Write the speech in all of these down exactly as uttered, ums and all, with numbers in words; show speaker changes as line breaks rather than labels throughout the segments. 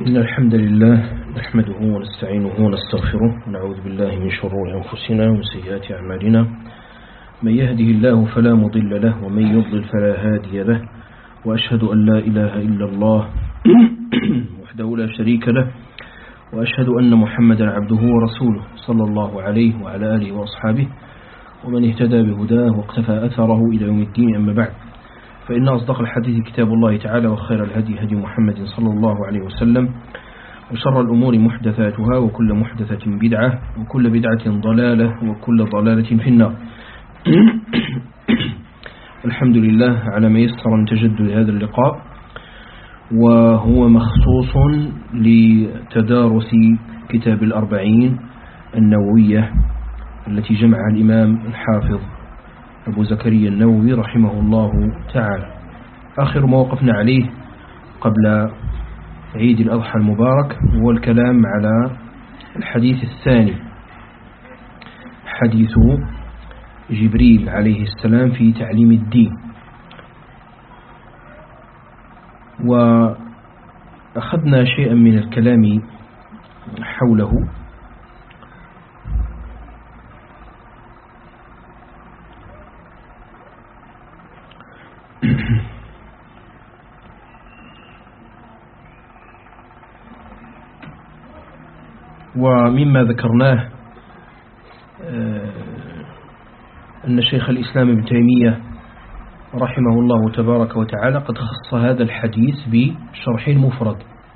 إن الحمد لله نحمده ونستعينه ونستغفره ونعوذ بالله من شرور أنفسنا ومن سيئات أعمالنا. من يهده الله فلا مضل له ومن يضلل فلا هادي له، وأشهد أن لا إله إلا الله وحده لا شريك له، وأشهد أن محمدا عبده ورسوله صلى الله عليه وعلى آله وأصحابه ومن اهتدى بهداه واقتفى أثره إلى يوم الدين. أما بعد، فإن أصدق الحديث كتاب الله تعالى، وخير الهدي هدي محمد صلى الله عليه وسلم، وشر الأمور محدثاتها، وكل محدثة بدعة، وكل بدعة ضلالة، وكل ضلالة في النار. الحمد لله على ما يسر من تجدد هذا اللقاء، وهو مخصوص لتدارس كتاب الأربعين النووية التي جمعها الإمام الحافظ أبو زكريا النووي رحمه الله تعالى. آخر ما وقفنا عليه قبل عيد الأضحى المبارك هو الكلام على الحديث الثاني، حديث جبريل عليه السلام في تعليم الدين. وأخذنا شيئا من الكلام حوله، ومما ذكرناه أن شيخ الإسلام ابن تيمية رحمه الله تبارك وتعالى قد خص هذا الحديث بشرح مفرد،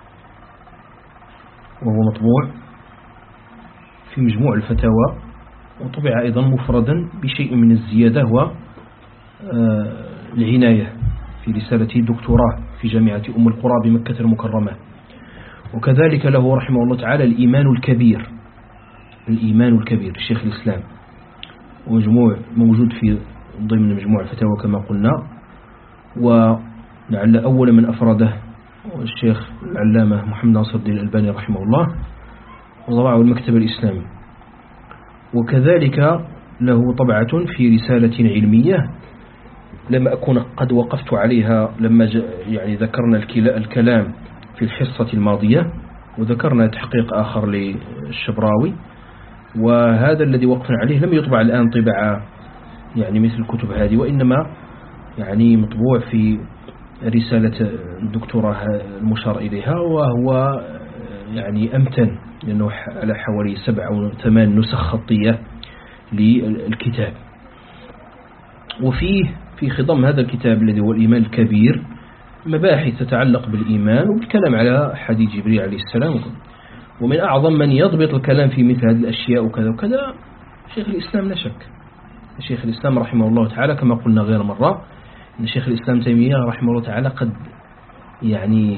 وهو مطبوع في مجموع الفتاوى، وطبع أيضا مفردا بشيء من الزيادة والعناية في رسالة دكتوراه في جامعة أم القرى بمكة المكرمة. وكذلك له رحمه الله تعالى الإيمان الكبير، الإيمان الكبير الشيخ الإسلام، ومجموع موجود في ضمن مجموع الفتاوى كما قلنا. ولعل أول من أفرده الشيخ العلامة محمد ناصر الدين الألباني رحمه الله، وضبعه المكتب الإسلامي. وكذلك له طبعة في رسالة علمية لم أكن قد وقفت عليها لما يعني ذكرنا الكلام في الحصة الماضية، وذكرنا تحقيق آخر للشبراوي، وهذا الذي وقفنا عليه لم يطبع الآن طبع يعني مثل الكتب هذه، وإنما يعني مطبوع في رسالة الدكتوراه المشار إليها، وهو يعني أمتن لأنه على حوالي سبع أو ثمان نسخ خطية للكتاب. وفيه في خضم هذا الكتاب الذي هو الإيمان الكبير مباحث تتعلق بالإيمان وبالكلام على حديث جبريل عليه السلام. ومن أعظم من يضبط الكلام في مثل هذه الأشياء وكذا وكذا شيخ الإسلام لا شك. شيخ الإسلام رحمه الله تعالى كما قلنا غير مرة أن شيخ الإسلام تيمية رحمه الله تعالى قد يعني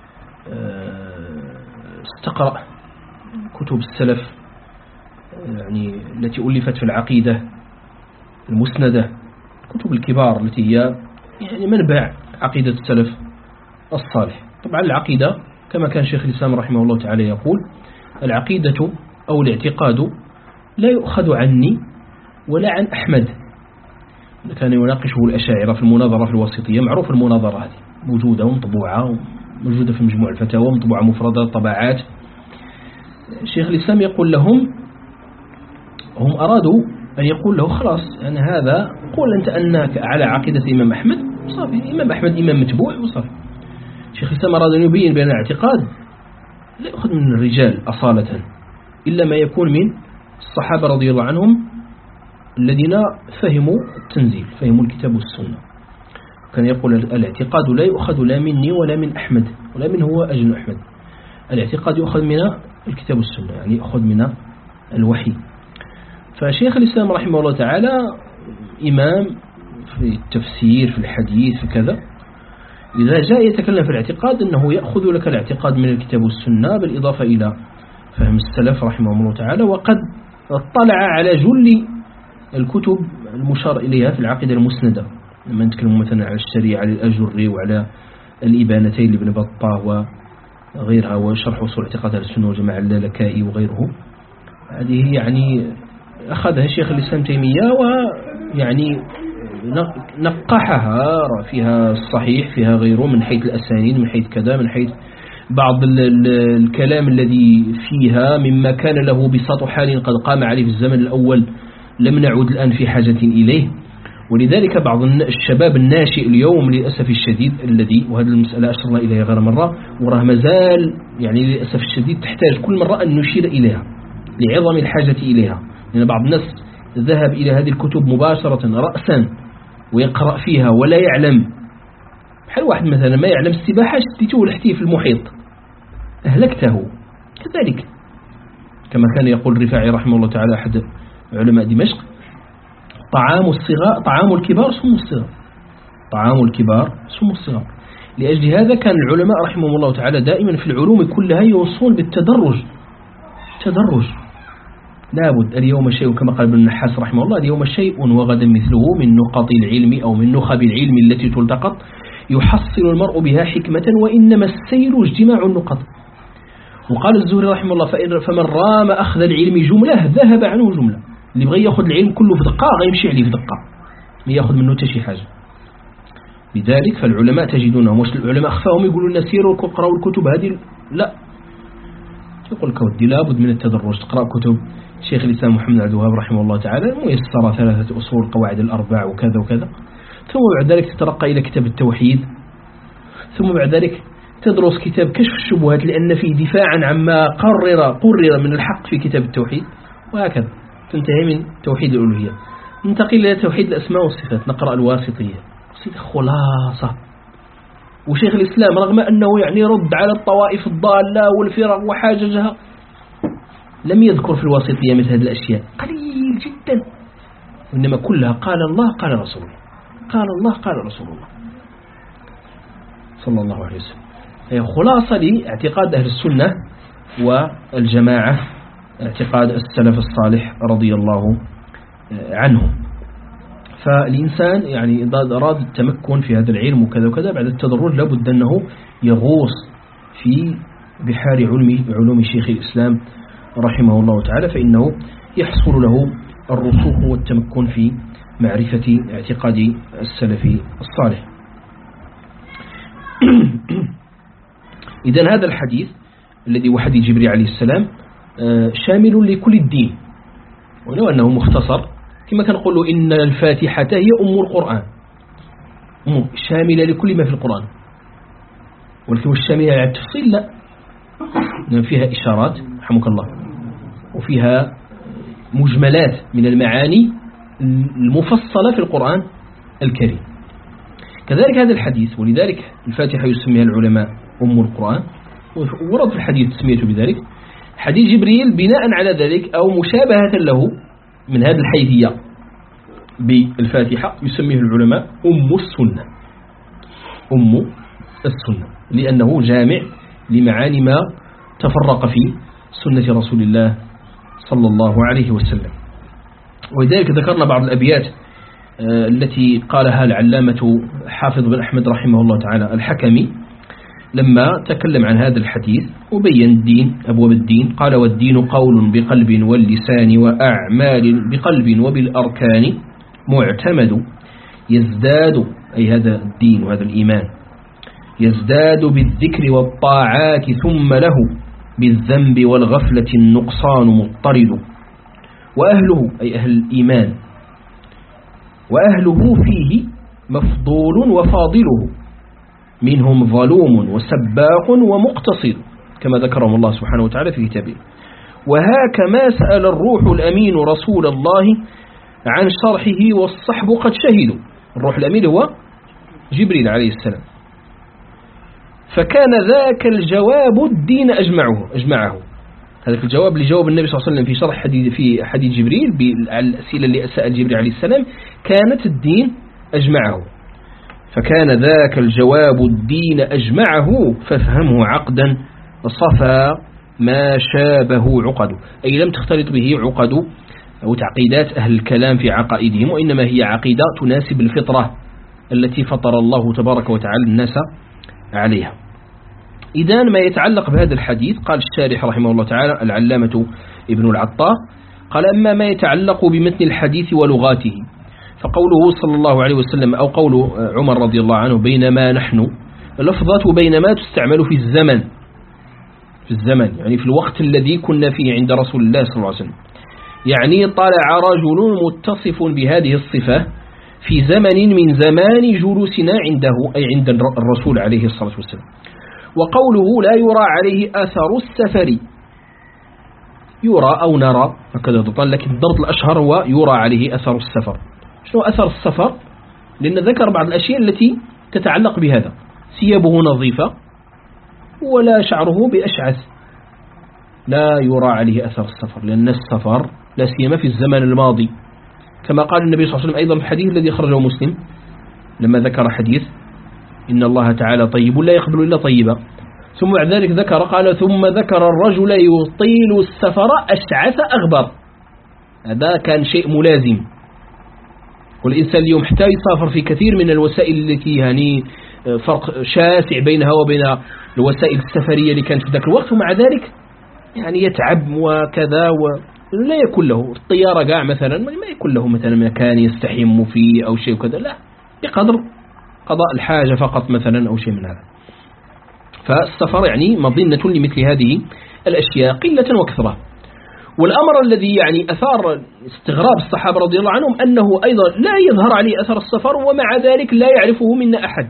استقرأ كتب السلف يعني التي ألفت في العقيدة المسندة، كتب الكبار التي هي يعني منبع عقيدة السلف الصالح. طبعا العقيدة كما كان شيخ الإسلام رحمه الله تعالى يقول: العقيدة أو الاعتقاد لا يؤخذ عني ولا عن أحمد. كان يناقشه الأشاعرة في المناظرة في الوسطية، معروف المناظرة هذه موجودة ومطبوعة، موجودة في مجموع الفتاوى، ومطبوعة مفردة طبعات. شيخ الإسلام يقول لهم، هم أرادوا أن يقول له خلاص أن هذا قول أنت أنك على عقيدة الإمام أحمد، صافي إمام أحمد إمام متبوع وصافي. شيخ الإسلام أراد أن يبين بأن الاعتقاد لا يأخذ من الرجال أصالة، إلا ما يكون من الصحابة رضي الله عنهم الذين فهموا التنزيل، فهموا الكتاب والسنة. كان يقول الاعتقاد لا يؤخذ لا مني ولا من أحمد ولا من هو أجن أحمد، الاعتقاد يؤخذ من الكتاب والسنة، يعني يأخذ من الوحي. فشيخ الإسلام رحمه الله تعالى إمام في التفسير في الحديث في كذا، إذا جاء يتكلم في الاعتقاد أنه يأخذ لك الاعتقاد من الكتاب والسنة بالإضافة إلى فهم السلف رحمه الله تعالى. وقد اطلع على جل الكتب المشار إليها في العقيدة المسندة، لما نتكلم مثلا على الشريعة للأجري وعلى الإبانتين لابن بطة وغيرها، وشرح وصول اعتقاد السنة والجماعة اللالكائي وغيره. هذه يعني أخذها شيخ الإسلام تيمية ويعني نقحها، فيها الصحيح فيها غيره، من حيث الأسانيد من حيث كذا من حيث بعض الكلام الذي فيها مما كان له بساط حال قد قام عليه في الزمن الأول لم نعود الآن في حاجة إليه. ولذلك بعض الشباب الناشئ اليوم للأسف الشديد الذي، وهذه المسألة أشرنا إليها غير مرة وراه مازال يعني للأسف الشديد تحتاج كل مرة أن نشير إليها لعظم الحاجة إليها، لأن بعض الناس ذهب إلى هذه الكتب مباشرة رأسا ويقرأ فيها ولا يعلم. بحال واحد مثلا ما يعلم السباحة شديته لحتيه في المحيط أهلكته. كذلك كما كان يقول الرفاعي رحمه الله تعالى أحد علماء دمشق: طعام الصغار طعام الكبار سم الصغار طعام الكبار سم الصغار. لأجل هذا كان العلماء رحمهم الله تعالى دائما في العلوم كلها يوصون بالتدرج. تدرج لابد. اليوم شيء كما قال ابن النحاس رحمه الله: اليوم شيء وغدا مثله من نقط العلم أو من نخب العلم التي تلتقط يحصل المرء بها حكمة وإنما السير اجتماع النقط. وقال الزهري رحمه الله: فمن رام أخذ العلم جملة ذهب عنه جملة. اللي بغي ياخذ العلم كله في دقة غيمشي عليه في دقة، ما ياخذ منه حتى شي حاجة. لذلك فالعلماء تجدونهم، واش العلماء أخفاهم يقولوا لنا سيروا وقرأوا الكتب هذه؟ لا، يقول لك ودي لابد من التدرج. تقرأ كتب شيخ الإسلام محمد عبد الوهاب رحمه الله تعالى ميسرة، ثلاثة أصول، قواعد الأربع وكذا وكذا، ثم بعد ذلك تترقى إلى كتاب التوحيد، ثم بعد ذلك تدرس كتاب كشف الشبهات لأن فيه دفاعا عما قرر قرر من الحق في كتاب التوحيد، وهكذا تنتهي من توحيد الألوهية. ننتقل إلى توحيد الأسماء والصفات، نقرأ الواسطية، خلاصة. وشيخ الإسلام رغم أنه يعني رد على الطوائف الضالة والفرق وحاججها لم يذكر في الواسطية مثل هذه الأشياء، قليل جدا، إنما كلها قال الله قال رسول الله، قال الله قال رسول الله صلى الله عليه وسلم. هي خلاصة لاعتقاد أهل السنة والجماعة، اعتقاد السلف الصالح رضي الله عنهم. فالإنسان يعني إذا أراد التمكن في هذا العلم وكذا وكذا بعد التدرج لابد أنه يغوص في بحار علم علوم شيخ الإسلام رحمه الله تعالى، فإنه يحصل له الرسوخ والتمكن في معرفة اعتقاد السلف الصالح. إذن هذا الحديث الذي هو حديث جبريل عليه السلام شامل لكل الدين، ولو أنه مختصر كما كنقولوا إن الفاتحة هي أم القرآن، شاملة لكل ما في القرآن. ولكن الشاملة على التفصيل لا، فيها إشارات رحمك الله وفيها مجملات من المعاني المفصلة في القرآن الكريم. كذلك هذا الحديث، ولذلك الفاتحة يسميها العلماء أم القرآن، ورد في الحديث تسميته بذلك. حديث جبريل بناء على ذلك أو مشابهة له من هذه الحيثية بالفاتحة يسميه العلماء أم السنة، أم السنة، لأنه جامع لمعاني ما تفرق في سنة رسول الله صلى الله عليه وسلم. ولذلك ذكرنا بعض الأبيات التي قالها العلامة حافظ بن أحمد رحمه الله تعالى الحكمي لما تكلم عن هذا الحديث وبين الدين أبواب الدين. قال: والدين قول بقلب واللسان وأعمال بقلب وبالأركان معتمد يزداد، أي هذا الدين وهذا الإيمان، يزداد بالذكر والطاعات ثم له بالذنب والغفلة النقصان مضطرد. وأهله، أي أهل الإيمان، وأهله فيه مفضول وفاضله، منهم ظلوم وسباق ومقتصد، كما ذكرهم الله سبحانه وتعالى في كتابه. وهاك ما سأل الروح الأمين رسول الله عن شرحه والصحب قد شهدوا. الروح الأمين هو جبريل عليه السلام. فكان ذاك الجواب الدين أجمعه أجمعه هذا الجواب اللي جاوب النبي صلى الله عليه وسلم في شرح حديث في حديث جبريل بالأسئلة اللي سأل جبريل عليه السلام، كانت الدين أجمعه. فكان ذاك الجواب الدين أجمعه فافهمه عقدا صفى ما شابه عقد، أي لم تختلط به عقد أو تعقيدات أهل الكلام في عقائدهم، وإنما هي عقيدة تناسب الفطرة التي فطر الله تبارك وتعالى الناس عليها. إذن ما يتعلق بهذا الحديث، قال الشارح رحمه الله تعالى العلامة ابن العطار قال: أما ما يتعلق بمتن الحديث ولغاته فقوله صلى الله عليه وسلم أو قول عمر رضي الله عنه: بينما نحن، لفظة بينما تستعمل في الزمن في الزمن، يعني في الوقت الذي كنا فيه عند رسول الله صلى الله عليه وسلم. يعني طلع رجل متصف بهذه الصفة في زمن من زمان جلوسنا عنده، أي عند الرسول عليه الصلاة والسلام. وقوله لا يرى عليه أثر السفر، يرى أو نرى هكذا ضبطان، لكن الضبط الأشهر هو يرى عليه أثر السفر. شنو أثر السفر؟ لأن ذكر بعض الأشياء التي تتعلق بهذا. ثيابه نظيفة ولا شعره بأشعث، لا يرى عليه أثر السفر، لأن السفر لا سيما في الزمن الماضي، كما قال النبي صلى الله عليه وسلم أيضا في الحديث الذي خرجه مسلم لما ذكر حديث إن الله تعالى طيب لا يقبل إلا طيبا، ثم بعد ذلك ذكر قال ثم ذكر الرجل يطيل السفر أشعث أغبر. هذا كان شيء ملازم، والإنسان اليوم حتى يسافر في كثير من الوسائل التي يعني فرق شاسع بينها وبين الوسائل السفرية اللي كانت في ذاك الوقت، ومع ذلك يعني يتعب وكذا ولا يكون له الطيارة قاع مثلا ما يكون له مثلا مكان يستحم فيه أو شيء وكذا، لا بقدر قضاء الحاجة فقط مثلا أو شيء من هذا. فالسفر يعني مظنة لمثل هذه الأشياء قلة وكثرة. والأمر الذي يعني أثار استغراب الصحابة رضي الله عنهم أنه أيضا لا يظهر عليه أثر السفر ومع ذلك لا يعرفه منا أحد.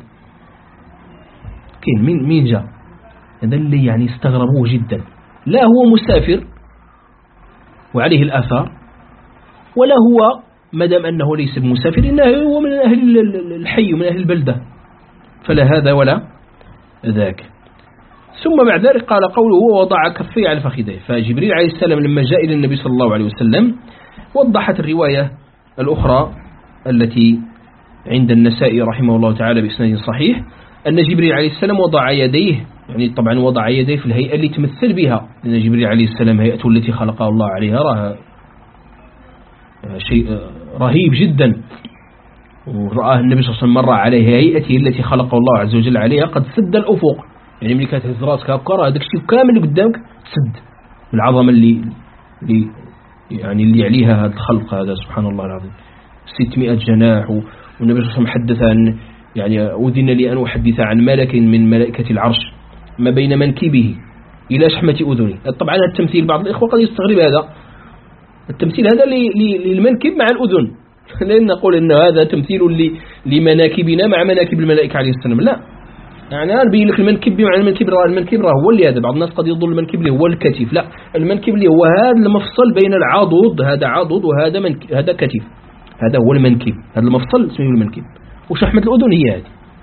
كين مين مين جاء؟ هذا اللي يعني استغربوه جدا. لا هو مسافر وعليه الآثار، ولا هو مدام أنه ليس بمسافر إنه هو من أهل الحي ومن أهل البلدة، فلا هذا ولا ذاك. ثم بعد ذلك قال قوله ووضع كفيه على فخذيه. فجبريل عليه السلام لما جاء إلى النبي صلى الله عليه وسلم وضحت الرواية الأخرى التي عند النسائي رحمه الله تعالى بإسناد صحيح أن جبريل عليه السلام وضع يديه، يعني طبعا وضع يديه في الهيئة اللي تمثل بها، لأن جبريل عليه السلام هيئته التي خلقها الله عليها راه شيء رهيب جدا، ورآه النبي صلى الله عليه وسلم مر عليه هيئته التي خلقه الله عز وجل عليها قد سد الأفق، يعني ملي كتهز راسك هكا هذاك الشيء كامل اللي قدامك تسد العظمة اللي اللي يعني اللي عليها هذا الخلق هذا سبحان الله العظيم. ستمائة جناح، والنبي صلى الله عليه وسلم حدث عن يعني أذن لي أن أحدث عن ملك من ملائكة العرش ما بين منكبه إلى شحمة أذنه. طبعا التمثيل بعض الإخوة قد يستغرب هذا التمثيل هذا للمنكب مع الأذن، لأن نقول أن هذا تمثيل لمناكبنا مع مناكب الملائكة عليه السلام. لا، يعني أنا أبين لك المنكب مع المنكب، المنكب هو اللي هذا، بعض الناس قد يظن المنكب اللي هو الكتف، لا المنكب اللي هو هذا المفصل بين العضد، هذا عضد وهذا منك... هذا كتف، هذا هو المنكب، هذا المفصل اسمه المنكب. وشحمة الأذن هي هذه،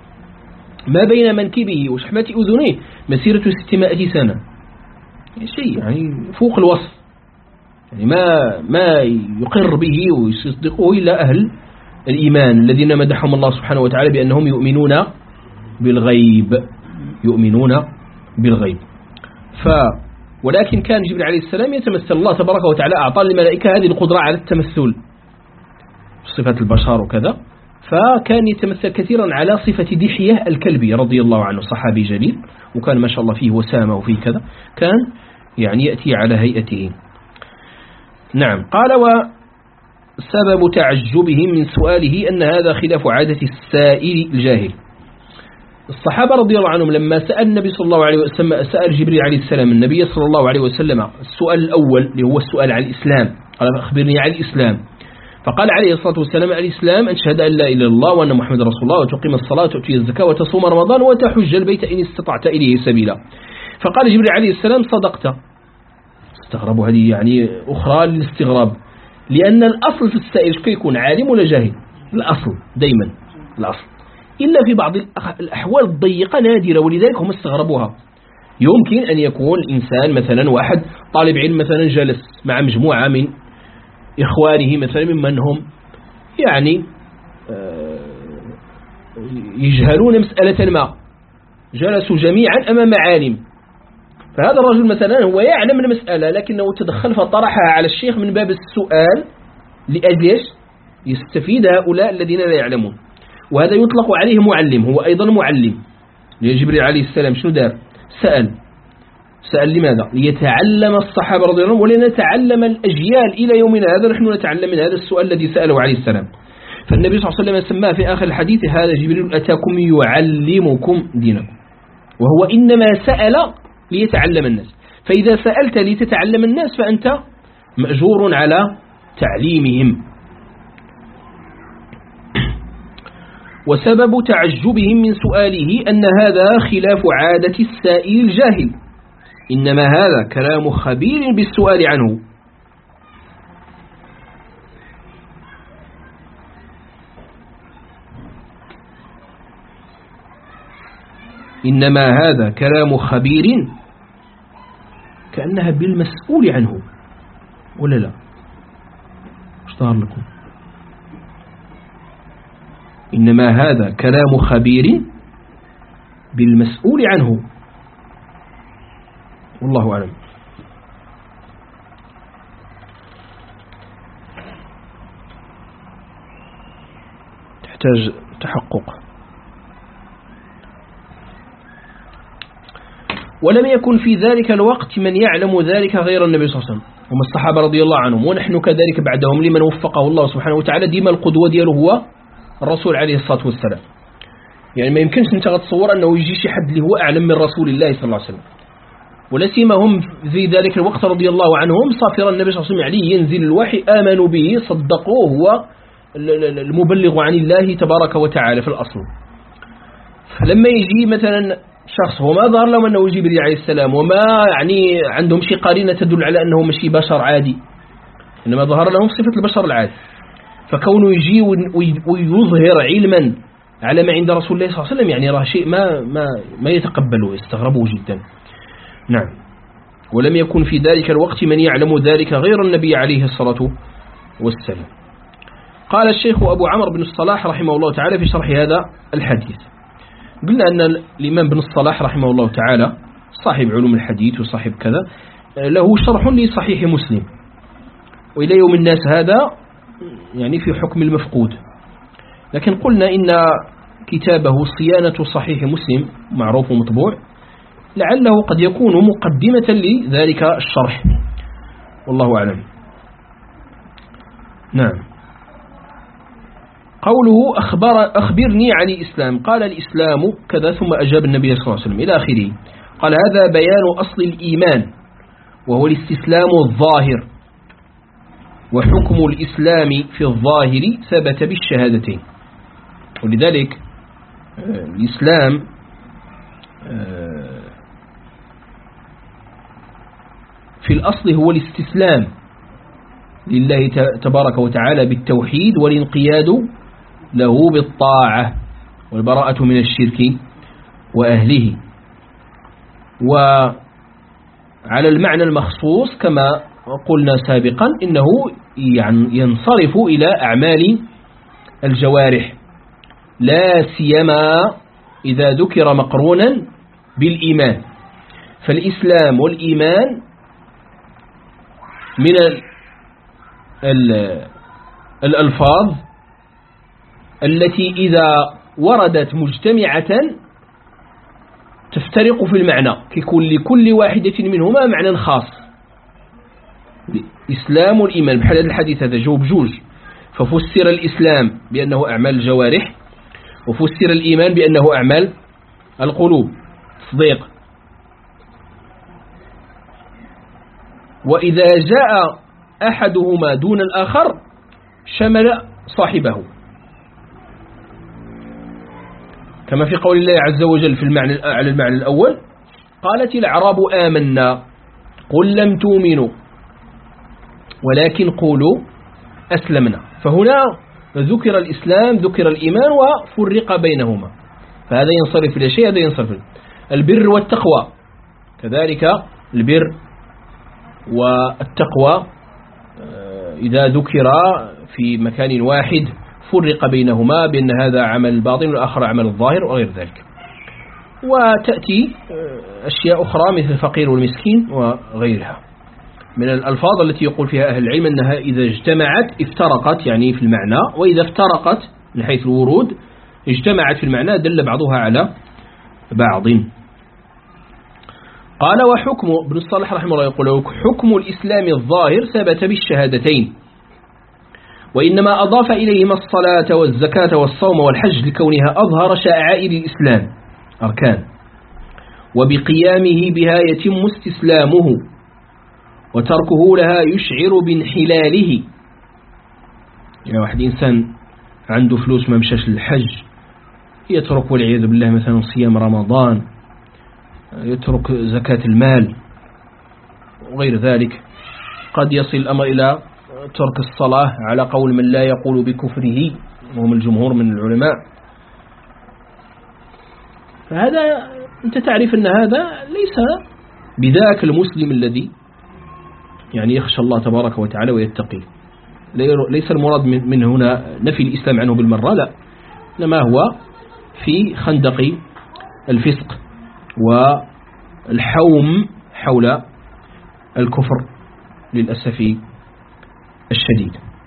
ما بين منكبه وشحمة أذنه مسيرة ستمائة سنة، شيء يعني فوق الوصف، يعني ما ما يقر به ويصدقه إلا أهل الإيمان الذين مدحهم الله سبحانه وتعالى بأنهم يؤمنون بالغيب، يؤمنون بالغيب. ف ولكن كان جبريل عليه السلام يتمثل، الله تبارك وتعالى أعطى للملائكة هذه القدرة على التمثل صفة البشر وكذا، فكان يتمثل كثيرا على صفة دحية الكلبي رضي الله عنه، صحابي جليل وكان ما شاء الله فيه وسامة وفيه كذا، كان يعني يأتي على هيئته. نعم. قال وسبب تعجبهم من سؤاله أن هذا خلاف عادة السائل الجاهل. الصحابة رضي الله عنهم لما سأل النبي صلى الله عليه وسلم، سأل جبريل عليه السلام النبي صلى الله عليه وسلم السؤال الأول اللي هو السؤال عن الإسلام، قال أخبرني عن الإسلام، فقال عليه الصلاة والسلام الإسلام أن تشهد أن لا إله إلا الله وأن محمد رسول الله وتقيم الصلاة وتؤتي الزكاة وتصوم رمضان وتحج البيت إن استطعت إليه سبيلا. فقال جبريل عليه السلام صدقت. استغربوا، هذه يعني أخرى للاستغراب، لأن الأصل في السائل كيكون عالم ولا جاهل، الأصل دايما الأصل، إلا في بعض الأحوال الضيقة نادرة ولذلك هم استغربوها. يمكن أن يكون الإنسان مثلا واحد طالب علم مثلا جلس مع مجموعة من إخوانه مثلا ممن هم يعني يجهلون مسألة ما، جلسوا جميعا أمام عالم، فهذا الرجل مثلا هو يعلم المسألة لكنه تدخل فطرحها على الشيخ من باب السؤال لأجل يستفيد هؤلاء الذين لا يعلمون، وهذا يطلق عليه معلم، هو أيضا معلم. جبريل عليه السلام شنو دار؟ سأل سأل لماذا؟ ليتعلم الصحابة رضي الله عنهم ولنتعلم الأجيال إلى يومنا هذا، نحن نتعلم من هذا السؤال الذي سأله عليه السلام. فالنبي صلى الله عليه وسلم سماه في آخر الحديث هذا جبريل أتاكم يعلمكم دينكم، وهو إنما سأل ليتعلم الناس. فإذا سألت لتتعلم الناس فأنت مأجور على تعليمهم. وسبب تعجبهم من سؤاله أن هذا خلاف عادة السائل الجاهل، إنما هذا كلام خبير بالسؤال عنه. إنما هذا كلام خبير، كأنها بالمسؤول عنه ولا لا؟ اشتهر لكم. إنما هذا كلام خبير بالمسؤول عنه، والله أعلم. تحتاج تحقق. ولم يكن في ذلك الوقت من يعلم ذلك غير النبي صلى الله عليه وسلم، هم الصحابة رضي الله عنهم، ونحن كذلك بعدهم لمن وفقه الله سبحانه وتعالى. ديما القدوة دياله هو الرسول عليه الصلاة والسلام. يعني ما يمكنش انت تتصور أنه يجي شي حد اللي هو أعلم من رسول الله صلى الله عليه وسلم، ولا سيما هم في ذلك الوقت رضي الله عنهم صافر النبي صلى الله عليه وسلم عليه ينزل الوحي، آمنوا به صدقوه، هو المبلغ عن الله تبارك وتعالى في الأصل. فلما يجي مثلا شخص هو ما ظهر لهم أنه جبريل عليه السلام، وما يعني عندهم شي قرينة تدل على أنه مشي بشر عادي، إنما ظهر لهم صفة البشر العادي، فكونه يجي ويظهر علما على ما عند رسول الله صلى الله عليه وسلم يعني راه شيء ما ما ما يتقبله، يستغربه جدا. نعم. ولم يكن في ذلك الوقت من يعلم ذلك غير النبي عليه الصلاة والسلام. قال الشيخ أبو عمرو بن الصلاح رحمه الله تعالى في شرح هذا الحديث، قلنا أن الإمام بن الصلاح رحمه الله تعالى صاحب علوم الحديث وصاحب كذا، له شرح لصحيح مسلم، وإلى يوم الناس هذا يعني في حكم المفقود. لكن قلنا إن كتابه صيانة صحيح مسلم معروف ومطبوع، لعله قد يكون مقدمة لذلك الشرح، والله أعلم. نعم. قوله أخبر أخبرني عن الإسلام، قال الإسلام كذا، ثم أجاب النبي صلى الله عليه وسلم إلى آخره. قال هذا بيان أصل الإيمان، وهو الاستسلام الظاهر، وحكم الإسلام في الظاهر ثبت بالشهادتين. ولذلك الإسلام في الأصل هو الاستسلام لله تبارك وتعالى بالتوحيد، والانقياد له بالطاعة، والبراءة من الشرك وأهله. وعلى المعنى المخصوص كما قلنا سابقا إنه ينصرف إلى أعمال الجوارح، لا سيما إذا ذكر مقرونا بالإيمان. فالإسلام والإيمان من الألفاظ التي إذا وردت مجتمعة تفترق في المعنى، ككل كل واحدة منهما معنى خاص. الإسلام والإيمان بحال هذا الحديث هذا جوب جوج، ففسر الإسلام بأنه أعمال الجوارح، وفسر الإيمان بأنه أعمال القلوب تصديق. وإذا جاء أحدهما دون الآخر شمل صاحبه، كما في قول الله عز وجل في المعنى على المعنى الأول: قالت الأعراب آمنا قل لم تؤمنوا ولكن قولوا أسلمنا. فهنا ذكر الإسلام ذكر الإيمان وفرق بينهما، فهذا ينصرف إلى شيء، هذا ينصرف إلى البر والتقوى. كذلك البر والتقوى إذا ذكر في مكان واحد فرق بينهما بأن هذا عمل الباطن والآخر عمل الظاهر وغير ذلك. وتأتي أشياء أخرى مثل الفقير والمسكين وغيرها من الألفاظ التي يقول فيها أهل العلم أنها إذا اجتمعت افترقت يعني في المعنى، وإذا افترقت من حيث الورود اجتمعت في المعنى، دل بعضها على بعض. قال وحكم ابن الصالح رحمه الله يقول حكم الإسلام الظاهر ثبت بالشهادتين، وإنما أضاف إليهما الصلاة والزكاة والصوم والحج لكونها أظهر شعائر الإسلام أركان، وبقيامه بها يتم استسلامه، وتركه لها يشعر بانحلاله. يعني واحد إنسان عنده فلوس ما مشاش للحج، يترك والعياذ بالله مثلا صيام رمضان، يترك زكاة المال وغير ذلك. قد يصل الأمر إلى ترك الصلاة على قول من لا يقول بكفره وهم الجمهور من العلماء. فهذا أنت تعرف أن هذا ليس بذاك المسلم الذي يعني يخشى الله تبارك وتعالى ويتقي. ليس المراد من هنا نفي الإسلام عنه بالمرة، لا، إنما هو في خندق الفسق والحوم حول الكفر للأسف الشديد.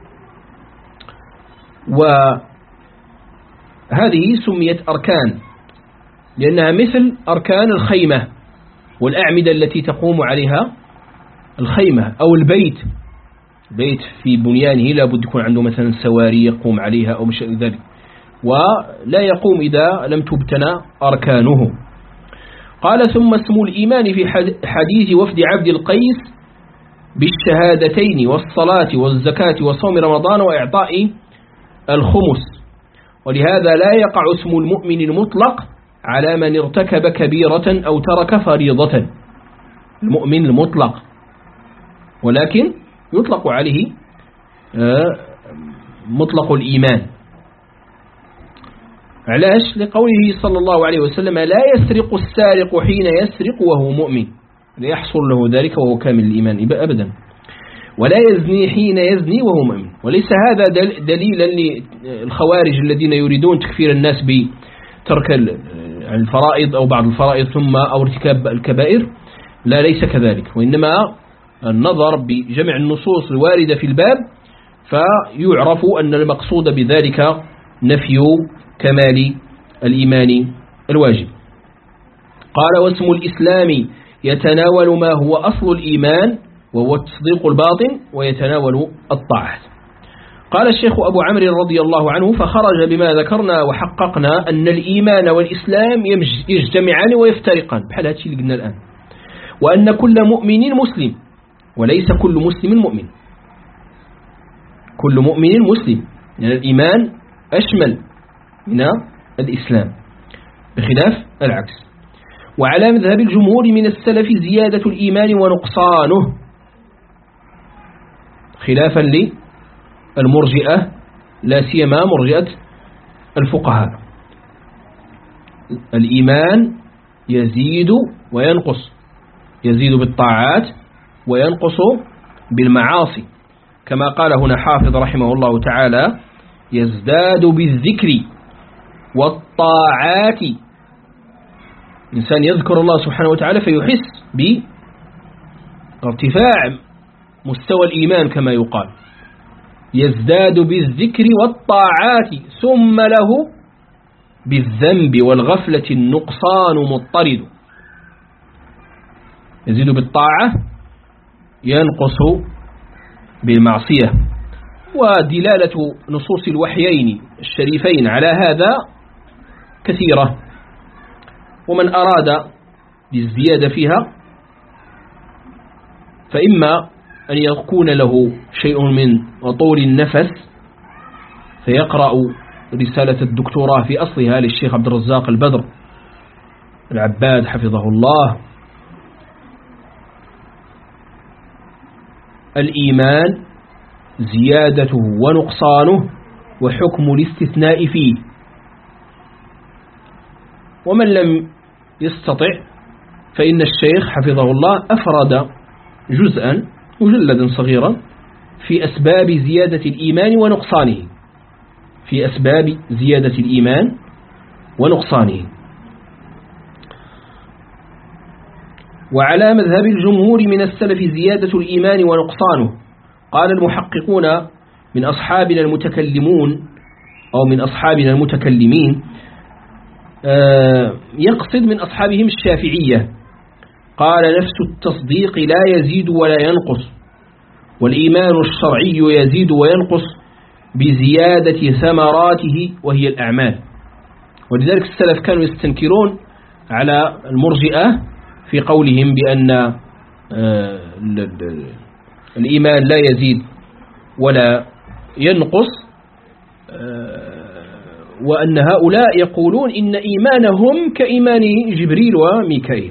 وهذه سميت أركان لأنها مثل أركان الخيمة والأعمدة التي تقوم عليها الخيمة أو البيت. بيت في بنيانه لا بد يكون عنده مثلا سواري يقوم عليها أو مش ذلك، ولا يقوم إذا لم تبتنى أركانه. قال ثم اسم الإيمان في حديث وفد عبد القيس بالشهادتين والصلاة والزكاة وصوم رمضان وإعطاء الخمس. ولهذا لا يقع اسم المؤمن المطلق على من ارتكب كبيرة أو ترك فريضة، المؤمن المطلق، ولكن يطلق عليه مطلق الإيمان. علاش؟ لقوله صلى الله عليه وسلم لا يسرق السارق حين يسرق وهو مؤمن، لا يحصل له ذلك وهو كامل الإيمان أبدا. ولا يزني حين يزني وهو مؤمن. وليس هذا دليلا للخوارج الذين يريدون تكفير الناس بترك الفرائض أو بعض الفرائض ثم أو ارتكاب الكبائر، لا ليس كذلك، وإنما النظر بجمع النصوص الواردة في الباب فيعرف أن المقصود بذلك نفي كمال الإيمان الواجب. قال واسم الإسلام يتناول ما هو أصل الإيمان وهو التصديق الباطن ويتناول الطاعات. قال الشيخ أبو عمرو رضي الله عنه فخرج بما ذكرنا وحققنا أن الإيمان والإسلام يجتمعان ويفترقان، بحال هذا الشيء اللي قلنا الآن، وأن كل مؤمن مسلم وليس كل مسلم مؤمن. كل مؤمن مسلم، يعني الإيمان أشمل من الإسلام بخلاف العكس. وعلى مذهب الجمهور من السلف زيادة الإيمان ونقصانه، خلافا للمرجئة لا سيما مرجئة الفقهاء. الإيمان يزيد وينقص، يزيد بالطاعات وينقص بالمعاصي، كما قال هنا حافظ رحمه الله تعالى يزداد بالذكر والطاعات. إنسان يذكر الله سبحانه وتعالى فيحس بارتفاع مستوى الإيمان كما يقال، يزداد بالذكر والطاعات ثم له بالذنب والغفلة النقصان مضطرد. يزيد بالطاعة ينقص بالمعصية. ودلالة نصوص الوحيين الشريفين على هذا كثيرة، ومن أراد بالزيادة فيها فإما أن يكون له شيء من طول النفس فيقرأ رسالة الدكتوراه في أصلها للشيخ عبد الرزاق البدر العباد حفظه الله، الإيمان زيادته ونقصانه وحكم الاستثناء فيه. ومن لم يستطع فإن الشيخ حفظه الله أفرد جزءا مجلدا صغيرا في أسباب زيادة الإيمان ونقصانه، في أسباب زيادة الإيمان ونقصانه. وعلى مذهب الجمهور من السلف زيادة الإيمان ونقصانه. قال المحققون من أصحابنا المتكلمون أو من أصحابنا المتكلمين يقصد من أصحابهم الشافعية، قال نفس التصديق لا يزيد ولا ينقص، والإيمان الشرعي يزيد وينقص بزيادة ثمراته وهي الأعمال. ولذلك السلف كانوا يستنكرون على المرجئة في قولهم بأن الإيمان لا يزيد ولا ينقص، وأن هؤلاء يقولون إن إيمانهم كإيمان جبريل وميكائيل.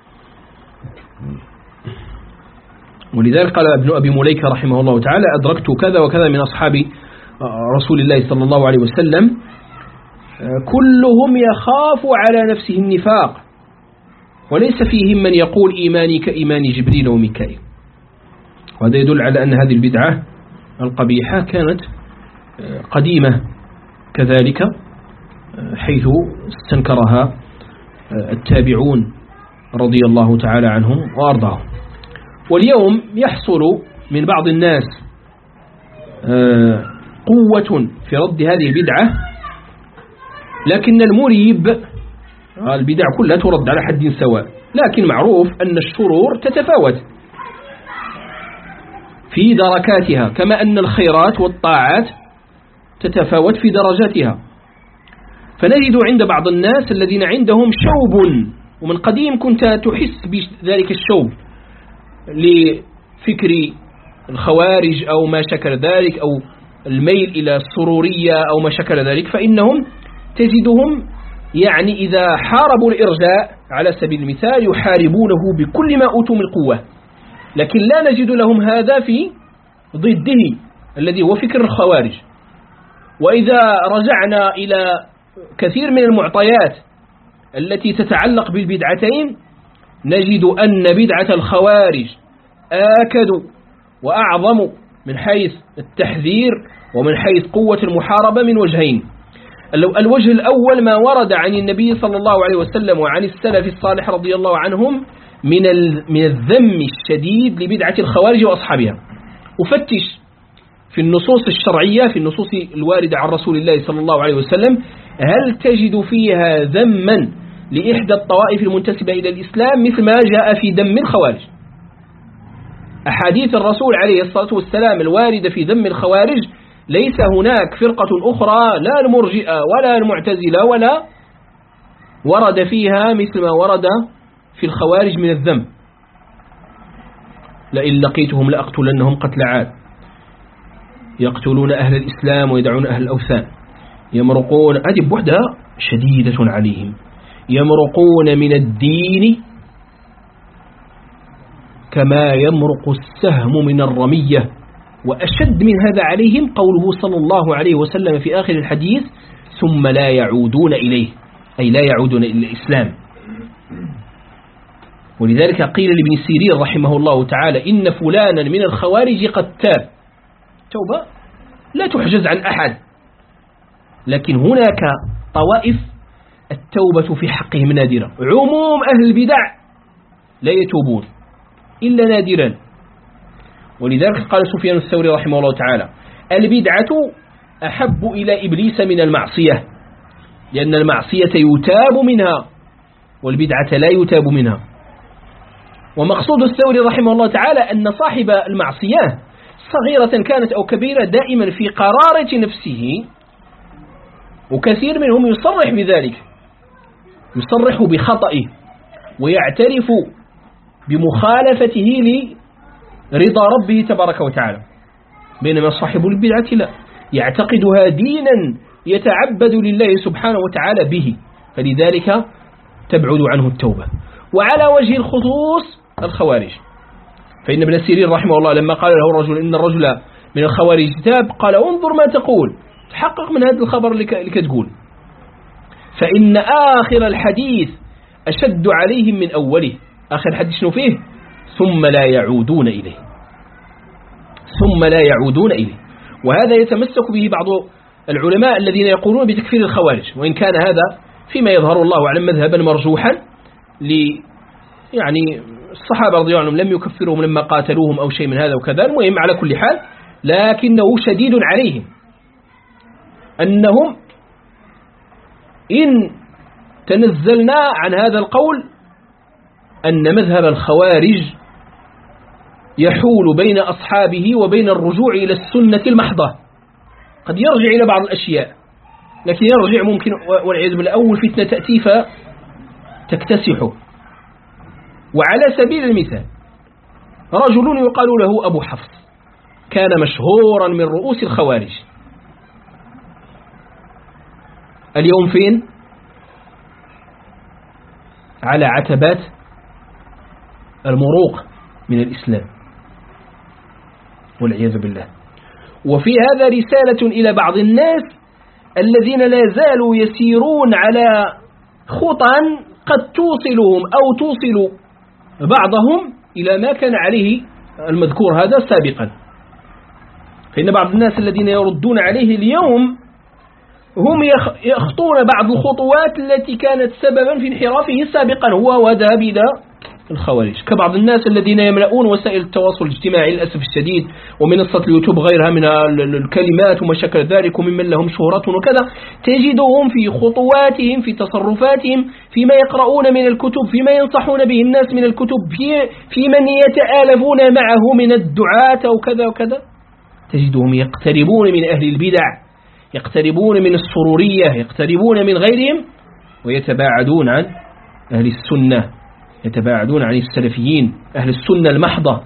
ولذلك قال ابن أبي مليكة رحمه الله تعالى: أدركت كذا وكذا من أصحاب رسول الله صلى الله عليه وسلم كلهم يخاف على نفسه النفاق، وليس فيهم من يقول إيماني كإيمان جبريل وميكائيل. وهذا يدل على أن هذه البدعة القبيحة كانت قديمة كذلك، حيث استنكرها التابعون رضي الله تعالى عنهم وأرضاهم. واليوم يحصل من بعض الناس قوة في رد هذه البدعة، لكن المريب البدع كلها ترد على حد سواء، لكن معروف أن الشرور تتفاوت في دركاتها، كما أن الخيرات والطاعات تتفاوت في درجاتها. فنجد عند بعض الناس الذين عندهم شوب، ومن قديم كنت تحس بذلك الشوب لفكر الخوارج أو ما شكل ذلك، أو الميل إلى السرورية أو ما شكل ذلك، فإنهم تجدهم يعني إذا حاربوا الإرجاء على سبيل المثال يحاربونه بكل ما أوتوا من قوة، لكن لا نجد لهم هذا في ضده الذي هو فكر الخوارج. وإذا رجعنا إلى كثير من المعطيات التي تتعلق بالبدعتين نجد أن بدعة الخوارج آكد وأعظم من حيث التحذير ومن حيث قوة المحاربة من وجهين. الوجه الأول ما ورد عن النبي صلى الله عليه وسلم وعن السلف الصالح رضي الله عنهم من من الذم الشديد لبدعة الخوارج وأصحابها. وفتش في النصوص الشرعية، في النصوص الواردة عن رسول الله صلى الله عليه وسلم، هل تجد فيها ذما لإحدى الطوائف المنتسبة إلى الإسلام مثل ما جاء في ذم الخوارج؟ أحاديث الرسول عليه الصلاة والسلام الواردة في ذم الخوارج ليس هناك فرقة أخرى لا المرجئة ولا المعتزلة ولا ورد فيها مثل ما ورد في الخوارج من الذم. لئن لقيتهم لأقتلنهم قتل عاد، يقتلون أهل الإسلام ويدعون أهل الأوثان، يمرقون، هذه بوحدها شديدة عليهم، يمرقون من الدين كما يمرق السهم من الرمية. وأشد من هذا عليهم قوله صلى الله عليه وسلم في آخر الحديث: ثم لا يعودون إليه، أي لا يعودون إلى الإسلام. ولذلك قيل لابن سيرين رحمه الله تعالى: إن فلانا من الخوارج قد تاب. توبة لا تحجز عن أحد، لكن هناك طوائف التوبة في حقهم نادرة. عموم أهل البدع لا يتوبون إلا نادرا. ولذلك قال سفيان الثوري رحمه الله تعالى: البدعة أحب إلى إبليس من المعصية، لأن المعصية يتاب منها والبدعة لا يتاب منها. ومقصود الثوري رحمه الله تعالى أن صاحب المعصية صغيرة كانت أو كبيرة دائما في قرارة نفسه، وكثير منهم يصرح بذلك، يصرح بخطئه ويعترف بمخالفته لرضا ربه تبارك وتعالى، بينما صاحب البدعة لا، يعتقدها دينا يتعبد لله سبحانه وتعالى به، فلذلك تبعد عنه التوبة. وعلى وجه الخصوص الخوارج، فإن ابن سيرين رحمه الله لما قال له الرجل إن الرجل من الخوارج تاب، قال: انظر ما تقول، تحقق من هذا الخبر اللي كتقول، فإن آخر الحديث أشد عليهم من أوله. آخر الحديث شنو فيه؟ ثم لا يعودون إليه، ثم لا يعودون إليه. وهذا يتمسك به بعض العلماء الذين يقولون بتكفير الخوارج، وإن كان هذا فيما يظهر الله أعلم مذهبا مرجوحا، ل يعني الصحابة رضي الله عنهم لم يكفرهم لما قاتلوهم أو شيء من هذا وكذا. المهم على كل حال، لكنه شديد عليهم أنهم إن تنزلنا عن هذا القول أن مذهب الخوارج يحول بين أصحابه وبين الرجوع إلى السنة المحضة. قد يرجع إلى بعض الأشياء، لكن يرجع ممكن والعياذ بالله أول فتنة تأتي تكتسحه. وعلى سبيل المثال رجل يقال له أبو حفص كان مشهورا من رؤوس الخوارج، اليوم فين؟ على عتبات المروق من الإسلام والعياذ بالله. وفي هذا رسالة إلى بعض الناس الذين لا زالوا يسيرون على خطى قد توصلهم أو توصل بعضهم إلى ما كان عليه المذكور هذا سابقا. فإن بعض الناس الذين يردون عليه اليوم هم يخطون بعض الخطوات التي كانت سببا في انحرافه سابقا هو وذهب إلى الخوارج، كبعض الناس الذين يملؤون وسائل التواصل الاجتماعي للأسف الشديد ومنصة اليوتيوب غيرها من الكلمات وما شكل ذلك وممن لهم شهرة وكذا، تجدهم في خطواتهم في تصرفاتهم فيما يقرؤون من الكتب فيما ينصحون به الناس من الكتب في, في من يتآلفون معه من الدعاة أو كذا وكذا، تجدهم يقتربون من أهل البدع، يقتربون من السرورية، يقتربون من غيرهم، ويتباعدون عن أهل السنة، يتباعدون عن السلفيين أهل السنة المحضة.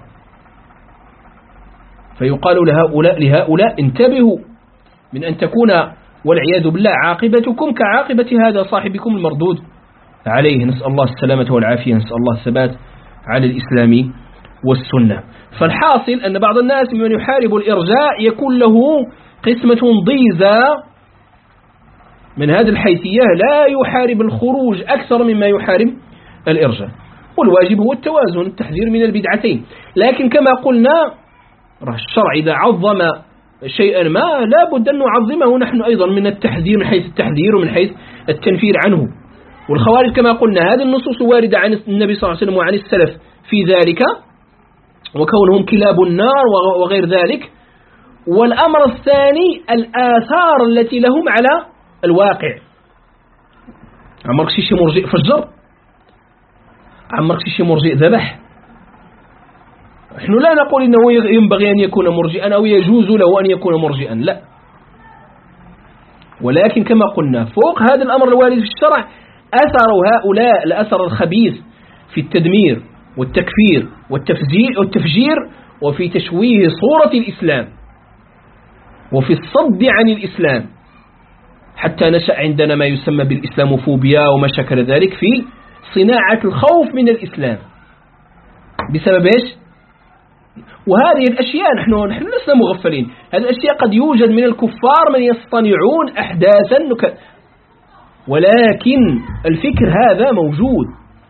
فيقال لهؤلاء, لهؤلاء انتبهوا من أن تكون والعياذ بالله عاقبتكم كعاقبة هذا صاحبكم المردود عليه. نسأل الله السلامة والعافية، نسأل الله الثبات على الإسلام والسنة. فالحاصل أن بعض الناس من يحارب الإرجاء يكون له قسمة ضيزة من هذه الحيثية، لا يحارب الخروج أكثر مما يحارب الإرجاء، والواجب هو التوازن، التحذير من البدعتين. لكن كما قلنا الشرع إذا عظم شيئا ما لا بد أن نعظمه نحن أيضا من التحذير، من حيث التحذير ومن حيث التنفير عنه. والخوارج كما قلنا هذه النصوص واردة عن النبي صلى الله عليه وسلم وعن السلف في ذلك، وكونهم كلاب النار وغير ذلك. والأمر الثاني الآثار التي لهم على الواقع. عمرك شي مرجئ فجر؟ عمرك شي مرجئ ذبح؟ نحن لا نقول إنه ينبغي أن يكون مرجئا أو يجوز له أن يكون مرجئا، لا، ولكن كما قلنا فوق هذا الأمر الوارد في الشرع أثر هؤلاء الأثر الخبيث في التدمير والتكفير والتفجير وفي تشويه صورة الإسلام وفي الصد عن الإسلام، حتى نشأ عندنا ما يسمى بالإسلاموفوبيا وما شكل ذلك في صناعة الخوف من الإسلام. بسبب إيش؟ وهذه الأشياء نحن نحن لسنا مغفلين، هذه الأشياء قد يوجد من الكفار من يصطنعون أحداثا نك... ولكن الفكر هذا موجود،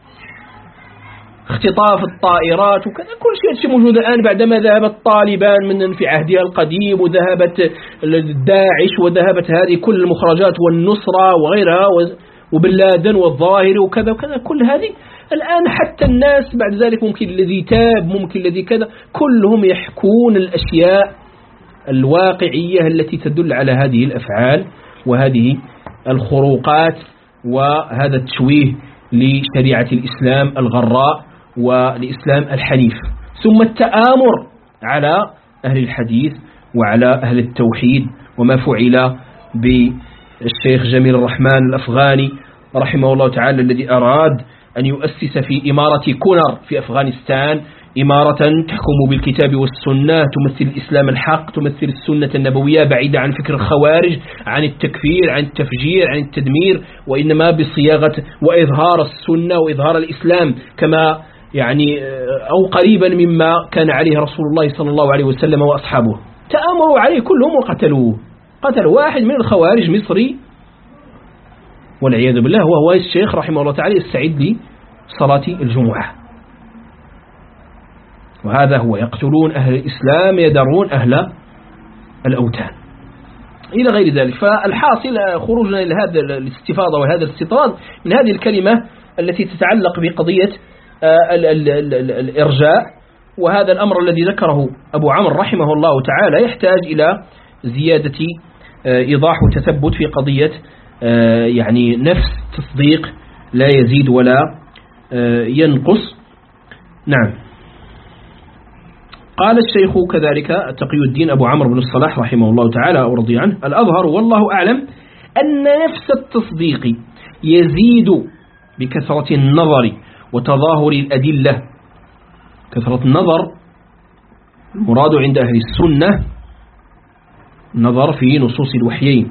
اختطاف الطائرات وكذا، كل شيء موجود الآن بعدما ذهبت طالبان من في عهدها القديم وذهبت داعش وذهبت هذه كل المخرجات والنصرة وغيرها وبن لادن والظاهر وكذا وكذا، كل هذه الآن حتى الناس بعد ذلك ممكن الذي تاب ممكن الذي كذا كلهم يحكون الأشياء الواقعية التي تدل على هذه الأفعال وهذه الخروقات وهذا التشويه لشريعة الإسلام الغراء والإسلام الحنيف. ثم التآمر على أهل الحديث وعلى أهل التوحيد، وما فعل بالشيخ جميل الرحمن الأفغاني رحمه الله تعالى الذي أراد أن يؤسس في إمارة كونر في أفغانستان إمارة تحكم بالكتاب والسنة، تمثل الإسلام الحق، تمثل السنة النبوية بعيدة عن فكر الخوارج، عن التكفير، عن التفجير، عن التدمير، وإنما بصياغة وإظهار السنة وإظهار الإسلام كما يعني أو قريبا مما كان عليه رسول الله صلى الله عليه وسلم وأصحابه. تآمروا عليه كلهم وقتلوه، قتلوا واحد من الخوارج مصري والعياذ بالله، وهو الشيخ رحمه الله تعالى يستعد لصلاة الجمعة. وهذا هو، يقتلون أهل الإسلام يدرون أهل الأوثان إلى غير ذلك. فالحاصل خروجنا إلى هذا الاستفاضة وهذا الاستطراد من هذه الكلمة التي تتعلق بقضية ال ال ال ال الإرجاء، وهذا الأمر الذي ذكره أبو عمرو رحمه الله تعالى يحتاج إلى زيادة إيضاح وتثبت في قضية يعني نفس تصديق لا يزيد ولا ينقص. نعم. قال الشيخ كذلك تقي الدين أبو عمرو بن الصلاح رحمه الله تعالى ورضي عنه: الأظهر والله أعلم أن نفس التصديق يزيد بكثرة النظر وتظاهر الأدلة. كثرة النظر المراد عند أهل السنة النظر في نصوص الوحيين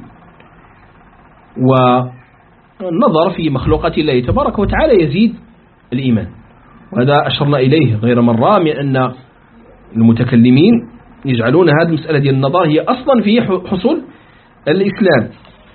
والنظر في مخلوقات الله تبارك وتعالى يزيد الإيمان، وهذا أشرنا إليه غير مرة من أن المتكلمين يجعلون هذه المسألة دي النظر هي أصلا في حصول الإسلام،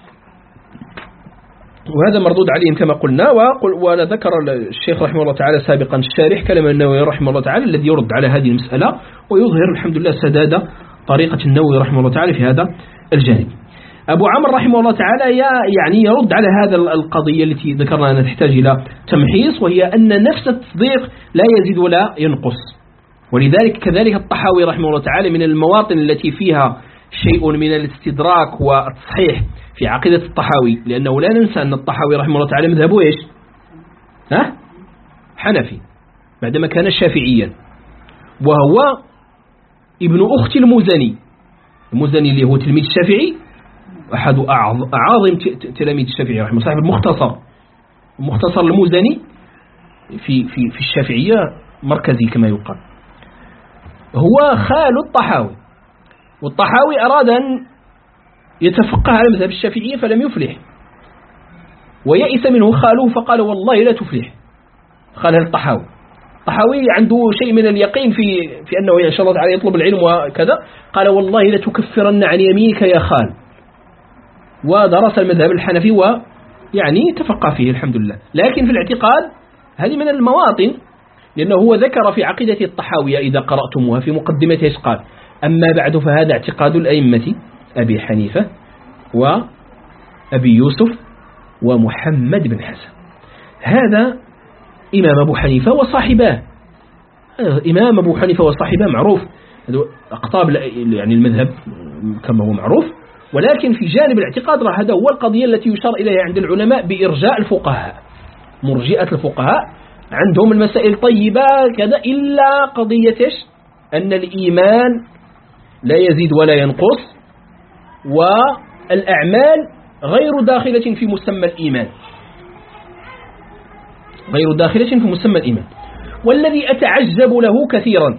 وهذا مردود عليهم كما قلنا. وذكر الشيخ رحمه الله تعالى سابقا الشارح كلام النووي رحمه الله تعالى الذي يرد على هذه المسألة ويظهر الحمد لله سداد طريقة النووي رحمه الله تعالى في هذا الجانب. أبو عمرو رحمه الله تعالى يعني يرد على هذا القضية التي ذكرنا أنها تحتاج إلى تمحيص، وهي أن نفس التصديق لا يزيد ولا ينقص. ولذلك كذلك الطحاوي رحمه الله تعالى من المواطن التي فيها شيء من الاستدراك والتصحيح في عقيدة الطحاوي، لأنه لا ننسى أن الطحاوي رحمه الله تعالى مذهبه إيش؟ ها؟ حنفي بعدما كان شافعيا، وهو ابن أخت المزني. المزني اللي هو تلميذ الشافعي أحد أعاظم تلاميذ الشافعي رحمه الله، صاحب المختصر المختصر المزني في في في الشافعية مركزي كما يقال، هو خال الطحاوي. والطحاوي أراد أن يتفقه على مذهب الشافعية فلم يفلح، ويئس منه خاله فقال والله لا تفلح. خال الطحاوي الطحاوي عنده شيء من اليقين في في أنه إن شاء الله تعالى يطلب العلم وكذا، قال والله لتكفرن عن يمينك يا خال، ودرس المذهب الحنفي ويعني تفقه فيه الحمد لله. لكن في الاعتقاد هذه من المواطن، لأنه هو ذكر في عقيدة الطحاوية إذا قرأتموها في مقدمته قال أما بعد فهذا اعتقاد الأئمة أبي حنيفة وأبي يوسف ومحمد بن حسن. هذا إمام أبو حنيفة وصاحباه، إمام أبو حنيفة وصاحباه معروف أقطاب يعني المذهب كما هو معروف. ولكن في جانب الاعتقاد هذا هو القضية التي يشار إليها عند العلماء بإرجاء الفقهاء. مرجئة الفقهاء عندهم المسائل طيبة كذا، إلا قضية أن الإيمان لا يزيد ولا ينقص، والأعمال غير داخلة في مسمى الإيمان، غير داخلة في مسمى الإيمان. والذي أتعجب له كثيرا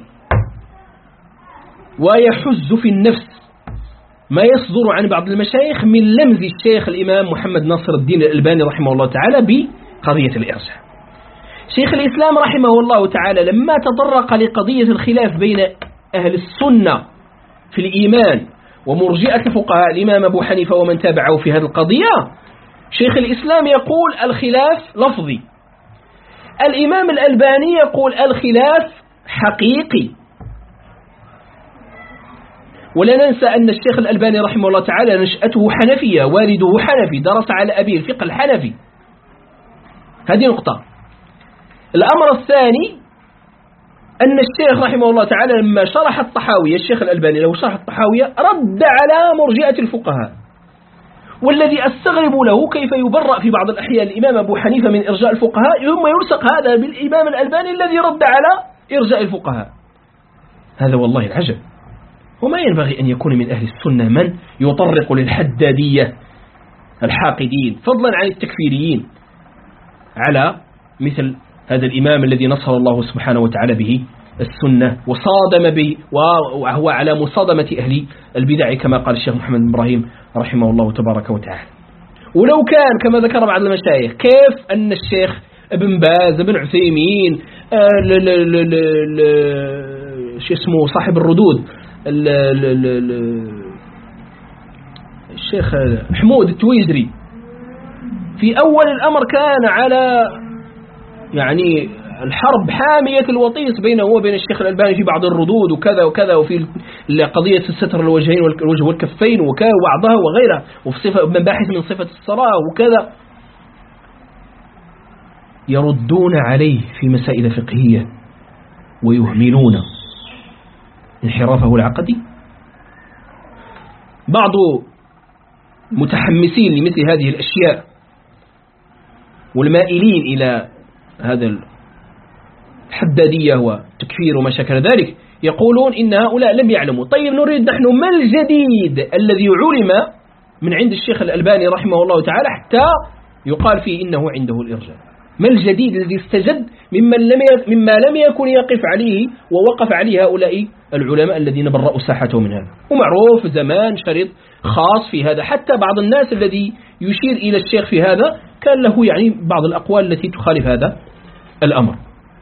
ويحز في النفس ما يصدر عن بعض المشايخ من لمز الشيخ الإمام محمد ناصر الدين الألباني رحمه الله تعالى بقضية الإرجاء. شيخ الإسلام رحمه الله تعالى لما تطرق لقضية الخلاف بين أهل السنة في الإيمان ومرجئة الفقهاء الإمام أبو حنيفة ومن تابعه في هذه القضية، شيخ الإسلام يقول الخلاف لفظي، الإمام الألباني يقول الخلاف حقيقي. ولا ننسى أن الشيخ الألباني رحمه الله تعالى نشأته حنفية، والده حنفي، درس على أبيه الفقه الحنفي. هذه نقطة. الأمر الثاني أن الشيخ رحمه الله تعالى لما شرح الطحاوية، الشيخ الألباني لو شرح الطحاوية رد على مرجئة الفقهاء، والذي أستغرب له كيف يبرأ في بعض الأحيان الإمام أبو حنيفة من إرجاء الفقهاء ثم يلصق هذا بالإمام الألباني الذي رد على إرجاء الفقهاء. هذا والله العجب. وما ينبغي أن يكون من أهل السنة من يطرق للحدادية الحاقدين فضلا عن التكفيريين على مثل هذا الإمام الذي نصر الله سبحانه وتعالى به السنة وصادم به، وهو على مصادمة أهل البدع كما قال الشيخ محمد بن إبراهيم رحمه الله تبارك وتعالى. ولو كان كما ذكر بعض المشايخ كيف أن الشيخ ابن باز ابن عثيمين شو اسمه صاحب الردود الشيخ حمود التويجري في أول الأمر كان على يعني الحرب حامية الوطيس بينه وبين الشيخ الألباني في بعض الردود وكذا وكذا، وفي قضية الستر الوجهين والوجه والكفين وكذا وبعضها وغيرها، وفي صفة مباحث من صفة الصلاة وكذا، يردون عليه في مسائل فقهية ويهملون انحرافه العقدي. بعض متحمسين لمثل هذه الأشياء والمائلين إلى هذا الحدادية وتكفير وما شكل ذلك يقولون إن هؤلاء لم يعلموا. طيب نريد نحن ما الجديد الذي علم من عند الشيخ الألباني رحمه الله تعالى حتى يقال فيه إنه عنده الإرجاء؟ ما الجديد الذي استجد مما لم مما لم يكن يقف عليه ووقف عليه هؤلاء العلماء الذين برأوا ساحتهم من هذا. ومعروف زمان شريط خاص في هذا، حتى بعض الناس الذي يشير إلى الشيخ في هذا كان له يعني بعض الأقوال التي تخالف هذا الأمر.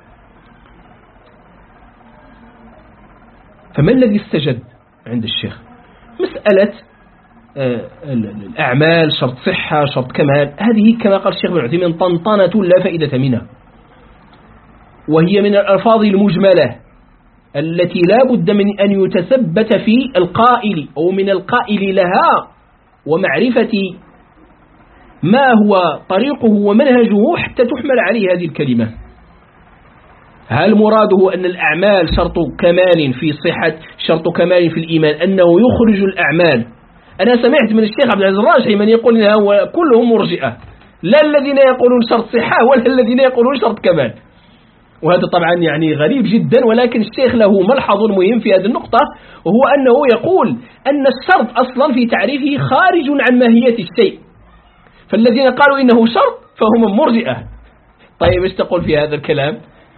فما الذي استجد عند الشيخ؟ مسألة الأعمال، شرط صحة، شرط كمال، هذه كما قال الشيخ بن عثيمين طنطنة لا فائدة منها، وهي من الألفاظ المجملة التي لا بد من أن يتثبت في القائل أو من القائل لها ومعرفة ما هو طريقه ومنهجه حتى تحمل عليه هذه الكلمة. هل مراده أن الأعمال شرط كمال في صحة، شرط كمال في الإيمان، أنه يخرج الأعمال؟ أنا سمعت من الشيخ عبد العزيز الراجحي من يقول إنها كلهم مرجئة، لا الذين يقولون شرط صحة ولا الذين يقولون شرط كمال، وهذا طبعا يعني غريب جدا. ولكن الشيخ له ملحظ مهم في هذه النقطة، وهو أنه يقول أن الشرط أصلا في تعريفه خارج عن ماهية الشيء، فالذين قالوا إنه شرط فهم مرجئة. طيب ايش تقول في هذا الكلام؟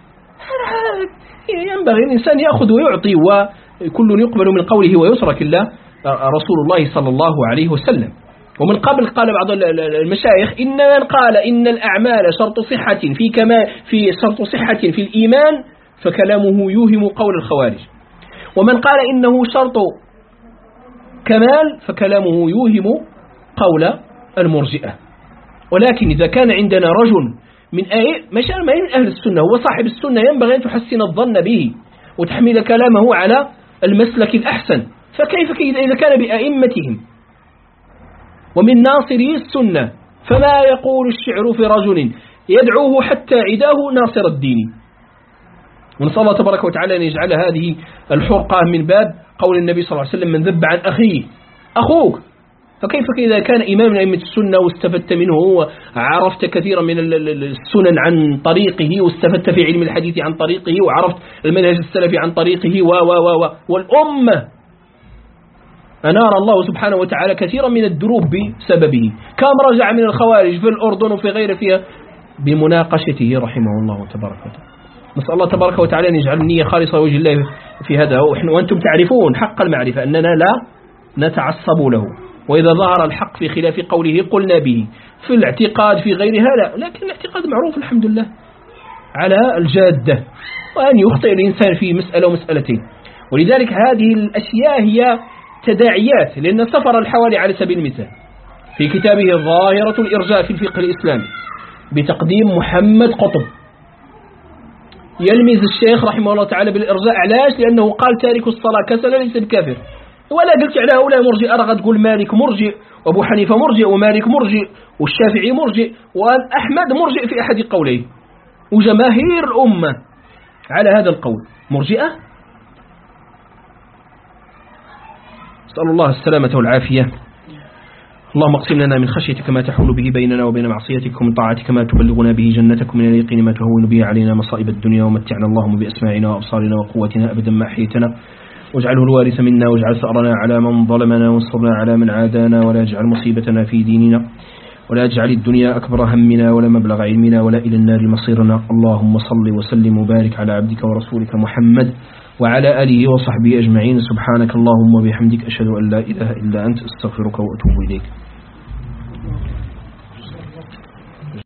ينبغي الإنسان يأخذ ويعطي، وكل يقبل من قوله ويترك الله رسول الله صلى الله عليه وسلم. ومن قبل قال بعض المشايخ إن من قال إن الأعمال شرط صحة في كما في شرط صحة في الإيمان فكلامه يوهم قول الخوارج، ومن قال إنه شرط كمال فكلامه يوهم قول المرجئة. ولكن إذا كان عندنا رجل من أي مشان ما من أهل السنة، هو صاحب السنة، ينبغي أن تحسن الظن به وتحمل كلامه على المسلك الأحسن. فكيف إذا كان بأئمتهم ومن ناصري السنة؟ فما يقول الشعر في رجل يدعوه حتى عداه ناصر الدين. ونسأل الله تبارك وتعالى أن يجعل هذه الحرقة من باب قول النبي صلى الله عليه وسلم من ذب عن أخيه أخوك. فكيف إذا كان إمام من أئمة السنة واستفدت منه وعرفت كثيرا من السنن عن طريقه، واستفدت في علم الحديث عن طريقه، وعرفت المنهج السلفي عن طريقه و و و والأمة أنار الله سبحانه وتعالى كثيرا من الدروب بسببه. كم رجع من الخوارج في الأردن وفي غير فيها بمناقشته رحمه الله تبارك وتعالى. نسأل الله تبارك وتعالى أن يجعل النية خالصة وجه الله في هذا. وأنتم تعرفون حق المعرفة أننا لا نتعصب له، وإذا ظهر الحق في خلاف قوله قلنا به، في الاعتقاد في غيرها لا، لكن الاعتقاد معروف الحمد لله على الجادة، وأن يخطئ الإنسان في مسألة ومسألتين. ولذلك هذه الأشياء هي تداعيات، لأن سفر الحوالي على سبيل المثال في كتابه ظاهرة الإرجاء في الفقه الإسلامي بتقديم محمد قطب يلمز الشيخ رحمه الله تعالى بالإرجاء. علاش؟ لأنه قال تارك الصلاة كسلا ليس بكافر. ولا قلت على هؤلاء مرجئ أرغد تقول مالك مرجئ وأبو حنيفة مرجئ ومالك مرجئ والشافعي مرجئ وأحمد مرجئ في أحد قوليه، وجماهير الأمة على هذا القول مرجئة. أسأل الله السلامة والعافية. اللهم اقسم لنا من خشيتك ما تحول به بيننا وبين معصيتك، ومن طاعتك ما تبلغنا به جنتك، من اليقين ما تهون به علينا مصائب الدنيا، ومتعنا اللهم بأسماعنا وأبصارنا وقوتنا أبدا ما أحييتنا، واجعله الوارث منا، واجعل ثأرنا على من ظلمنا، وانصرنا على من عادانا، ولا اجعل مصيبتنا في ديننا، ولا اجعل الدنيا أكبر همنا ولا مبلغ علمنا ولا إلى النار مصيرنا. اللهم صل وسلم وبارك على عبدك ورسولك محمد وعلى آله وصحبه أجمعين. سبحانك اللهم وبحمدك أشهد أن لا إله إلا أنت، استغفرك وأتوب إليك.